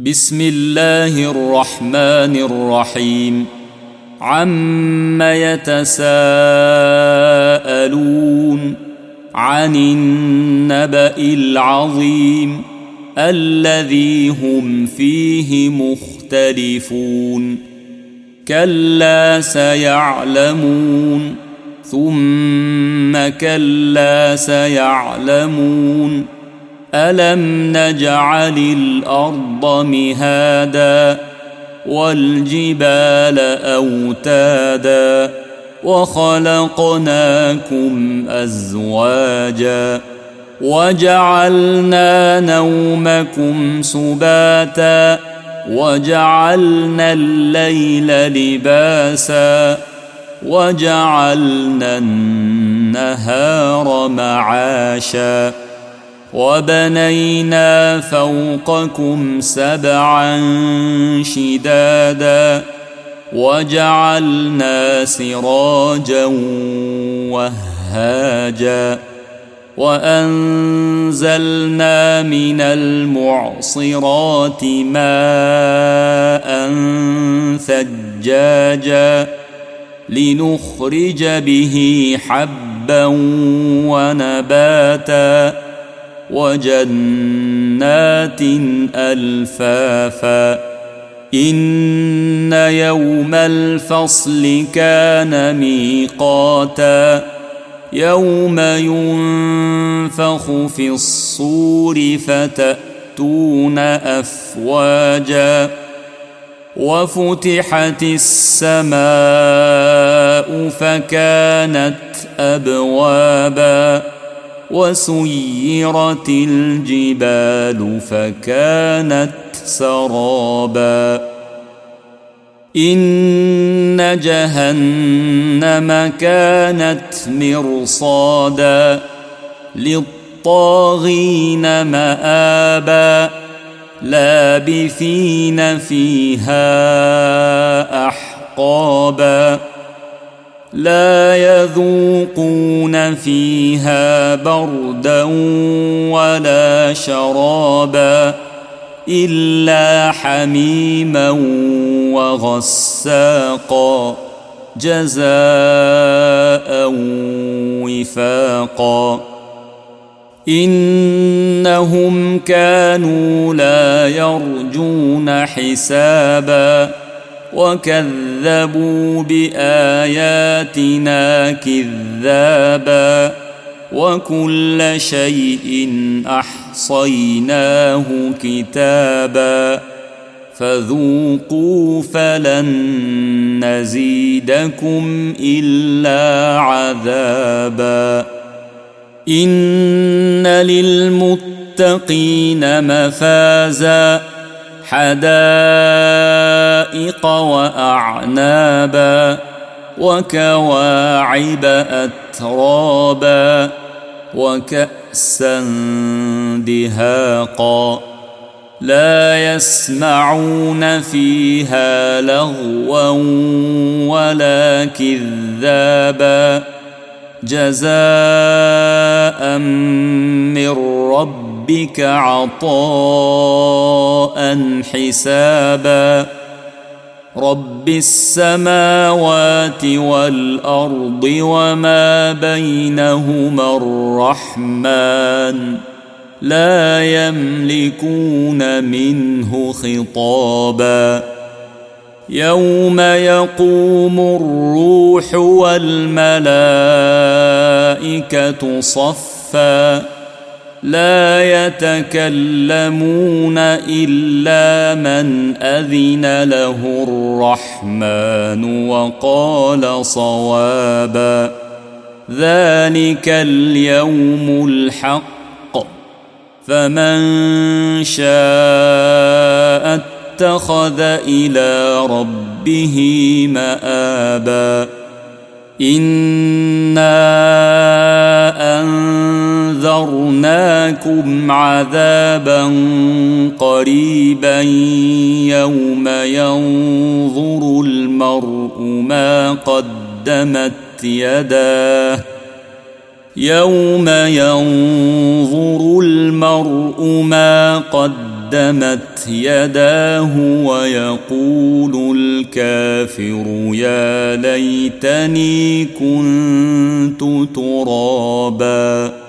بسم الله الرحمن الرحيم. عم يتساءلون عن النبأ العظيم الذي هم فيه مختلفون. كلا سيعلمون ثم كلا سيعلمون. ألم نجعل الأرض مهادا والجبال أوتادا وخلقناكم أزواجا وجعلنا نومكم سباتا وجعلنا الليل لباسا وجعلنا النهار معاشا وبنينا فوقكم سبعا شدادا وجعلنا سراجا وهاجا وأنزلنا من المعصرات ماء ثجاجا لنخرج به حبا ونباتا وجنات ألفافا. إن يوم الفصل كان ميقاتا يوم ينفخ في الصور فتأتون أفواجا وفتحت السماء فكانت أبوابا وسيرت الجبال فكانت سرابا. إن جهنم كانت مرصادا للطاغين مآبا لابثين فيها أحقابا لا يذوقون فيها بردا ولا شرابا إلا حميما وغساقا جزاء وفاقا. إنهم كانوا لا يرجون حسابا وكذبوا بآياتنا كذابا وكل شيء أحصيناه كتابا فذوقوا فلن نزيدكم إلا عذابا. إن للمتقين مفازا حدائق وأعنابا وكواعب أترابا وكأسا دهاقا لا يسمعون فيها لغوا ولا كذابا جزاء من ربك عطاء حسابا. رب السماوات والأرض وما بينهما الرحمن لا يملكون منه خطابا. يوم يقوم الروح والملائكة صفا لا يتكلمون إلا من أذن له الرحمن وقال صوابا. ذلك اليوم الحق فمن شاء اتخذ إلى ربه مآبا. إنا أنذرناكم عذابا قريبا يوم ينظر المرء ما قدمت يداه يوم ينظر المرء ما قدمت قدمت يداه ويقول الكافر يا ليتني كنت ترابا.